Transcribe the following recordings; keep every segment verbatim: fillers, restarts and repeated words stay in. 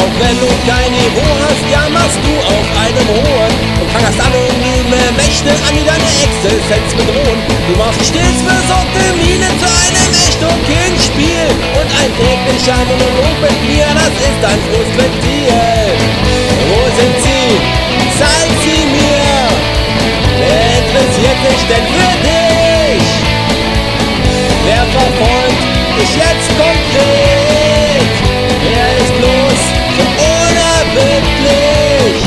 Doch wenn du kein Niveau hast, jammerst du auf einem hohen und prangerst anonyme Mächte an, die deine Existenz bedrohen. Du machst stets besorgte Miene zu einem echt okayen Spiel und ein täglicher Monolog mit mir, das ist ein Frustventil. Wo sind sie? Zeig sie mir! Wer interessiert sich denn für dich? Wer verfolgt dich jetzt konkret? Wer ist bloß so unerbittlich?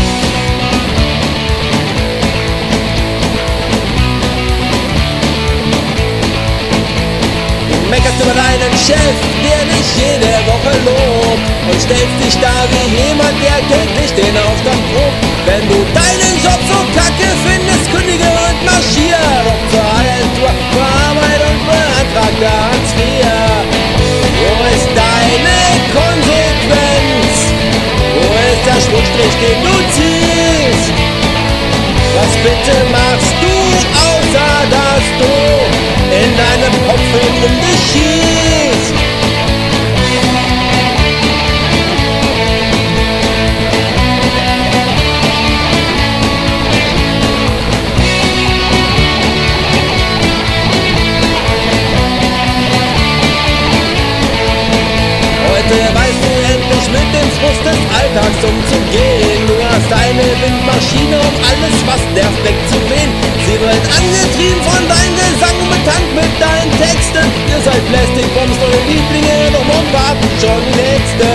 Du meckerst über deinen Chef, der dich jede Woche lobt und stellst dich da wie jemand, der täglich den Aufstand probt. Wenn du deinen Job so kacke findest, kündige und marschier doch zur Agentur für Arbeit und beantrag Hartz vier. Wo ist deine Konsequenz? Wo ist der Schlussstrich, den du ziehst? Was bitte machst du, außer dass du in deinem Kopf um dich schießt? Heute weißt du endlich mit dem Frust des Alltags umzugehen. Du hast eine Windmaschine, um alles, was nervt, wegzuwehen. Sie wird angetrieben von deinem Gesang, betankt mit deinen Texten. Ihr seid Plastikbombs, eure Lieblinge, doch morgen warten schon die Nächsten.